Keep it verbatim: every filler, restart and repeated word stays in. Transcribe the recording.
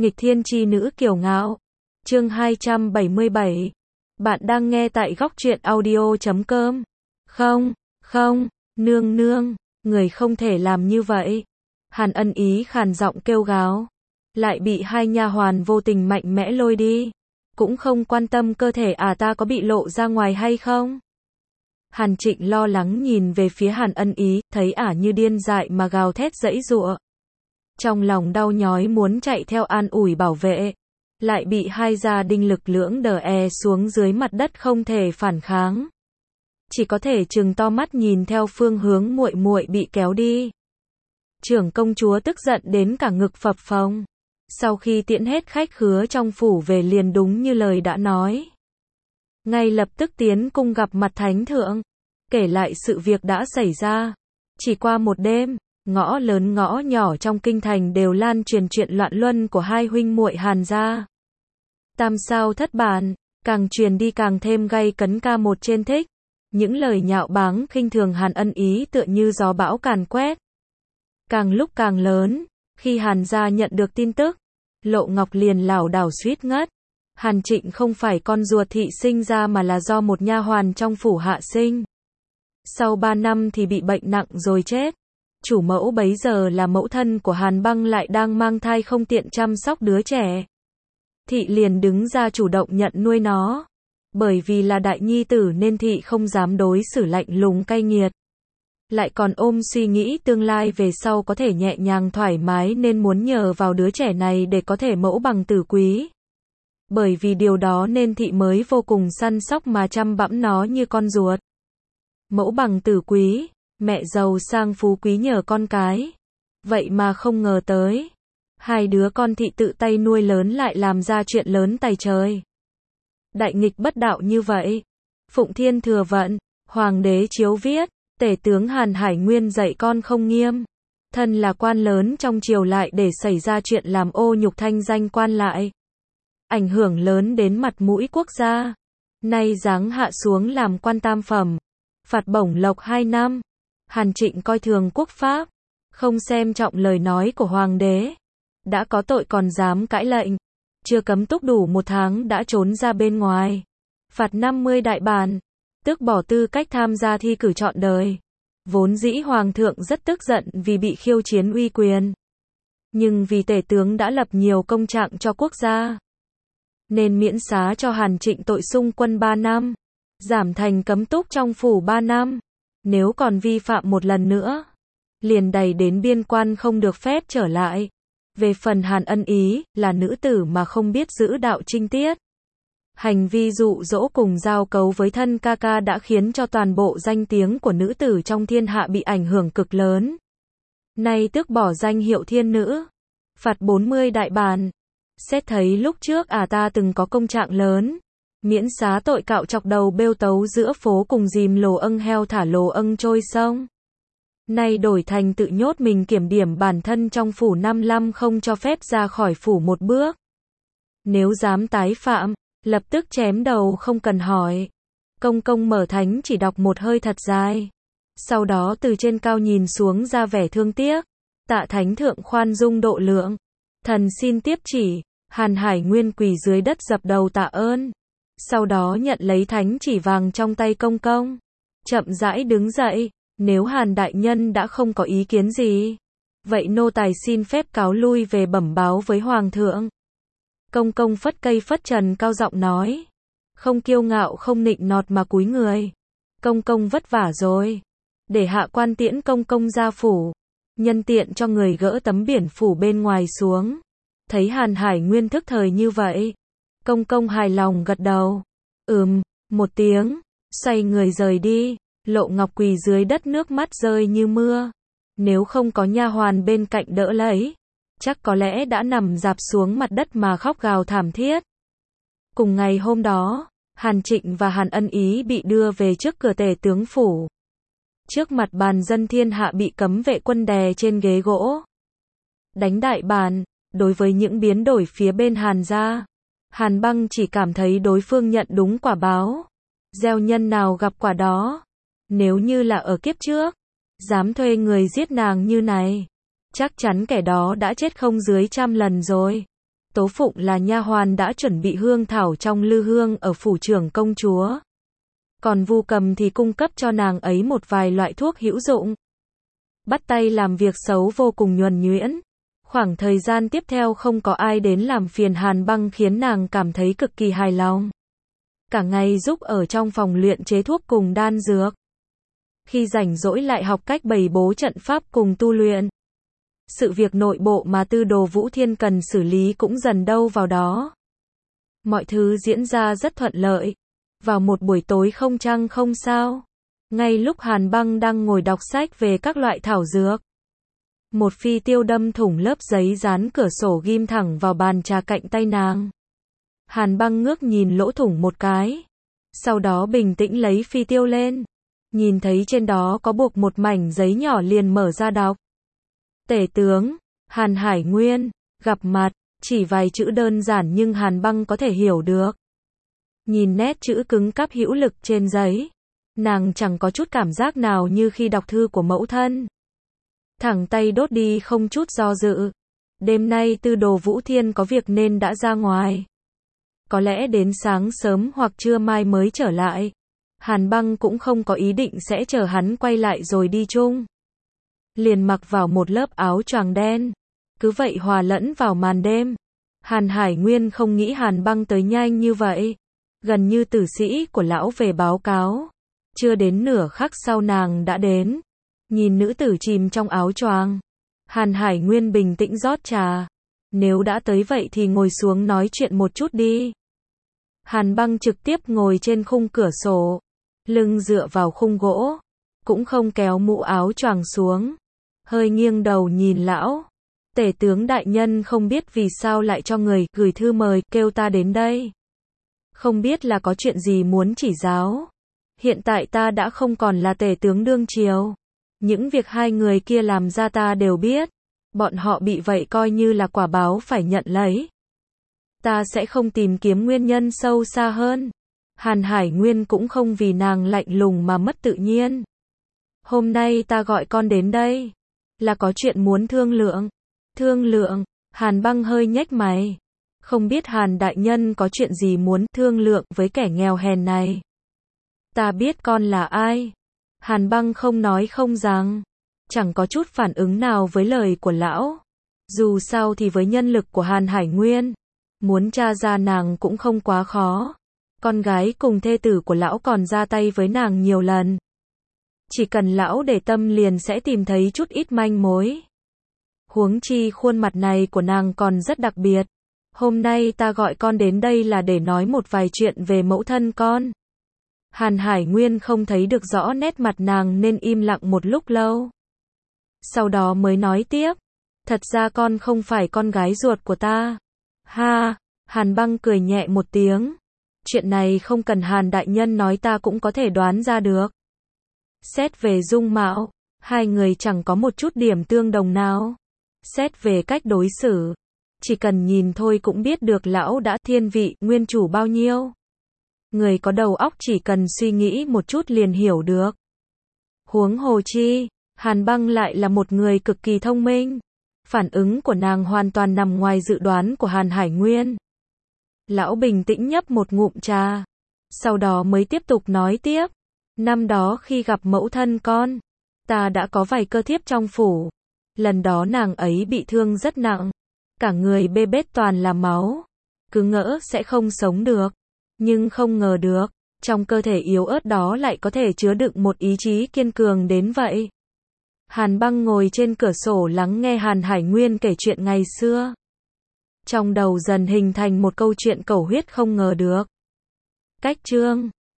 Nghịch thiên chi nữ kiều ngạo. Chương hai trăm bảy mươi bảy. Bạn đang nghe tại góc truyện audio chấm com. Không, không, nương nương, người không thể làm như vậy. Hàn Ân Ý khàn giọng kêu gào, lại bị hai nha hoàn vô tình mạnh mẽ lôi đi. Cũng không quan tâm cơ thể à ta có bị lộ ra ngoài hay không. Hàn Trịnh lo lắng nhìn về phía Hàn Ân Ý, thấy ả như điên dại mà gào thét giãy giụa. Trong lòng đau nhói muốn chạy theo an ủi bảo vệ, lại bị hai gia đình lực lưỡng đờ e xuống dưới mặt đất không thể phản kháng. Chỉ có thể trừng to mắt nhìn theo phương hướng muội muội bị kéo đi. Trưởng công chúa tức giận đến cả ngực phập phồng. Sau khi tiễn hết khách khứa trong phủ về liền đúng như lời đã nói. Ngay lập tức tiến cung gặp mặt thánh thượng, kể lại sự việc đã xảy ra. Chỉ qua một đêm, ngõ lớn ngõ nhỏ trong kinh thành đều lan truyền chuyện loạn luân của hai huynh muội Hàn gia. Tam sao thất bản, càng truyền đi càng thêm gay cấn ca một trên thích. Những lời nhạo báng khinh thường Hàn Ân Ý tựa như gió bão càn quét. Càng lúc càng lớn, khi Hàn gia nhận được tin tức, Lộ Ngọc liền lảo đảo suýt ngất. Hàn Trịnh không phải con ruột thị sinh ra mà là do một nha hoàn trong phủ hạ sinh. Sau ba năm thì bị bệnh nặng rồi chết. Chủ mẫu bấy giờ là mẫu thân của Hàn Băng lại đang mang thai không tiện chăm sóc đứa trẻ. Thị liền đứng ra chủ động nhận nuôi nó. Bởi vì là đại nhi tử nên thị không dám đối xử lạnh lùng cay nghiệt. Lại còn ôm suy nghĩ tương lai về sau có thể nhẹ nhàng thoải mái nên muốn nhờ vào đứa trẻ này để có thể mẫu bằng tử quý. Bởi vì điều đó nên thị mới vô cùng săn sóc mà chăm bẵm nó như con ruột. Mẫu bằng tử quý, mẹ giàu sang phú quý nhờ con cái. Vậy mà không ngờ tới. Hai đứa con thị tự tay nuôi lớn lại làm ra chuyện lớn tày trời. Đại nghịch bất đạo như vậy. Phụng Thiên thừa vận, Hoàng đế chiếu viết, tể tướng Hàn Hải Nguyên dạy con không nghiêm. Thân là quan lớn trong triều lại để xảy ra chuyện làm ô nhục thanh danh quan lại. Ảnh hưởng lớn đến mặt mũi quốc gia. Nay giáng hạ xuống làm quan tam phẩm. Phạt bổng lộc hai năm. Hàn Trịnh coi thường quốc pháp. Không xem trọng lời nói của hoàng đế. Đã có tội còn dám cãi lệnh. Chưa cấm túc đủ một tháng đã trốn ra bên ngoài. Phạt năm mươi đại bản. Tước bỏ tư cách tham gia thi cử trọn đời. Vốn dĩ hoàng thượng rất tức giận vì bị khiêu chiến uy quyền. Nhưng vì tể tướng đã lập nhiều công trạng cho quốc gia, nên miễn xá cho Hàn Trịnh tội xung quân ba năm. Giảm thành cấm túc trong phủ ba năm. Nếu còn vi phạm một lần nữa, liền đày đến biên quan không được phép trở lại. Về phần Hàn Ân Ý, là nữ tử mà không biết giữ đạo trinh tiết. Hành vi dụ dỗ cùng giao cấu với thân ca ca đã khiến cho toàn bộ danh tiếng của nữ tử trong thiên hạ bị ảnh hưởng cực lớn. Nay tước bỏ danh hiệu thiên nữ. Phạt bốn mươi đại bản. Xét thấy lúc trước à ta từng có công trạng lớn. Miễn xá tội cạo chọc đầu bêu tấu giữa phố cùng dìm lồ âng heo thả lồ âng trôi sông. Nay đổi thành tự nhốt mình kiểm điểm bản thân trong phủ năm năm không cho phép ra khỏi phủ một bước. Nếu dám tái phạm, lập tức chém đầu không cần hỏi. Công công mở thánh chỉ đọc một hơi thật dài. Sau đó từ trên cao nhìn xuống ra vẻ thương tiếc. Tạ thánh thượng khoan dung độ lượng. Thần xin tiếp chỉ. Hàn Hải Nguyên quỳ dưới đất dập đầu tạ ơn. Sau đó nhận lấy thánh chỉ vàng trong tay công công. Chậm rãi đứng dậy. Nếu Hàn đại nhân đã không có ý kiến gì, vậy nô tài xin phép cáo lui về bẩm báo với hoàng thượng. Công công phất cây phất trần cao giọng nói. Không kiêu ngạo không nịnh nọt mà cúi người. Công công vất vả rồi. Để hạ quan tiễn công công ra phủ. Nhân tiện cho người gỡ tấm biển phủ bên ngoài xuống. Thấy Hàn Hải Nguyên thức thời như vậy. Công công hài lòng gật đầu. Ừm, một tiếng. Xoay người rời đi. Lộ Ngọc quỳ dưới đất nước mắt rơi như mưa. Nếu không có nha hoàn bên cạnh đỡ lấy, chắc có lẽ đã nằm rạp xuống mặt đất mà khóc gào thảm thiết. Cùng ngày hôm đó, Hàn Trịnh và Hàn Ân Ý bị đưa về trước cửa tể tướng phủ. Trước mặt bàn dân thiên hạ bị cấm vệ quân đè trên ghế gỗ. Đánh đại bàn, đối với những biến đổi phía bên Hàn gia, Hàn Băng chỉ cảm thấy đối phương nhận đúng quả báo. Gieo nhân nào gặp quả đó. Nếu như là ở kiếp trước, dám thuê người giết nàng như này, chắc chắn kẻ đó đã chết không dưới trăm lần rồi. Tố Phụng là nha hoàn đã chuẩn bị hương thảo trong lư hương ở phủ trưởng công chúa. Còn Vu Cầm thì cung cấp cho nàng ấy một vài loại thuốc hữu dụng. Bắt tay làm việc xấu vô cùng nhuần nhuyễn. Khoảng thời gian tiếp theo không có ai đến làm phiền Hàn Băng khiến nàng cảm thấy cực kỳ hài lòng. Cả ngày giúp ở trong phòng luyện chế thuốc cùng đan dược. Khi rảnh rỗi lại học cách bày bố trận pháp cùng tu luyện. Sự việc nội bộ mà Tư Đồ Vũ Thiên cần xử lý cũng dần đâu vào đó. Mọi thứ diễn ra rất thuận lợi. Vào một buổi tối không trăng không sao. Ngay lúc Hàn Băng đang ngồi đọc sách về các loại thảo dược. Một phi tiêu đâm thủng lớp giấy dán cửa sổ ghim thẳng vào bàn trà cạnh tay nàng. Hàn Băng ngước nhìn lỗ thủng một cái. Sau đó bình tĩnh lấy phi tiêu lên. Nhìn thấy trên đó có buộc một mảnh giấy nhỏ liền mở ra đọc. Tể tướng, Hàn Hải Nguyên, gặp mặt, chỉ vài chữ đơn giản nhưng Hàn Băng có thể hiểu được. Nhìn nét chữ cứng cáp hữu lực trên giấy. Nàng chẳng có chút cảm giác nào như khi đọc thư của mẫu thân. Thẳng tay đốt đi không chút do dự. Đêm nay Tư Đồ Vũ Thiên có việc nên đã ra ngoài. Có lẽ đến sáng sớm hoặc trưa mai mới trở lại. Hàn Băng cũng không có ý định sẽ chờ hắn quay lại rồi đi chung. Liền mặc vào một lớp áo choàng đen. Cứ vậy hòa lẫn vào màn đêm. Hàn Hải Nguyên không nghĩ Hàn Băng tới nhanh như vậy. Gần như tử sĩ của lão về báo cáo. Chưa đến nửa khắc sau nàng đã đến. Nhìn nữ tử chìm trong áo choàng. Hàn Hải Nguyên bình tĩnh rót trà. Nếu đã tới vậy thì ngồi xuống nói chuyện một chút đi. Hàn Băng trực tiếp ngồi trên khung cửa sổ. Lưng dựa vào khung gỗ. Cũng không kéo mũ áo choàng xuống. Hơi nghiêng đầu nhìn lão. Tể tướng đại nhân không biết vì sao lại cho người gửi thư mời kêu ta đến đây. Không biết là có chuyện gì muốn chỉ giáo. Hiện tại ta đã không còn là tể tướng đương triều. Những việc hai người kia làm ra ta đều biết. Bọn họ bị vậy coi như là quả báo phải nhận lấy. Ta sẽ không tìm kiếm nguyên nhân sâu xa hơn. Hàn Hải Nguyên cũng không vì nàng lạnh lùng mà mất tự nhiên. Hôm nay ta gọi con đến đây. Là có chuyện muốn thương lượng. Thương lượng, Hàn Băng hơi nhếch mày. Không biết Hàn đại nhân có chuyện gì muốn thương lượng với kẻ nghèo hèn này. Ta biết con là ai. Hàn Băng không nói không rằng. Chẳng có chút phản ứng nào với lời của lão. Dù sao thì với nhân lực của Hàn Hải Nguyên. Muốn tra ra nàng cũng không quá khó. Con gái cùng thê tử của lão còn ra tay với nàng nhiều lần. Chỉ cần lão để tâm liền sẽ tìm thấy chút ít manh mối. Huống chi khuôn mặt này của nàng còn rất đặc biệt. Hôm nay ta gọi con đến đây là để nói một vài chuyện về mẫu thân con. Hàn Hải Nguyên không thấy được rõ nét mặt nàng nên im lặng một lúc lâu. Sau đó mới nói tiếp. Thật ra con không phải con gái ruột của ta. Ha, Hàn Băng cười nhẹ một tiếng. Chuyện này không cần Hàn đại nhân nói ta cũng có thể đoán ra được. Xét về dung mạo, hai người chẳng có một chút điểm tương đồng nào. Xét về cách đối xử, chỉ cần nhìn thôi cũng biết được lão đã thiên vị nguyên chủ bao nhiêu. Người có đầu óc chỉ cần suy nghĩ một chút liền hiểu được. Huống hồ chi, Hàn Băng lại là một người cực kỳ thông minh. Phản ứng của nàng hoàn toàn nằm ngoài dự đoán của Hàn Hải Nguyên. Lão bình tĩnh nhấp một ngụm trà. Sau đó mới tiếp tục nói tiếp. Năm đó khi gặp mẫu thân con, ta đã có vài cơ thiếp trong phủ. Lần đó nàng ấy bị thương rất nặng. Cả người bê bết toàn là máu. Cứ ngỡ sẽ không sống được. Nhưng không ngờ được, trong cơ thể yếu ớt đó lại có thể chứa đựng một ý chí kiên cường đến vậy. Hàn Băng ngồi trên cửa sổ lắng nghe Hàn Hải Nguyên kể chuyện ngày xưa. Trong đầu dần hình thành một câu chuyện cầu huyết không ngờ được. Cách chương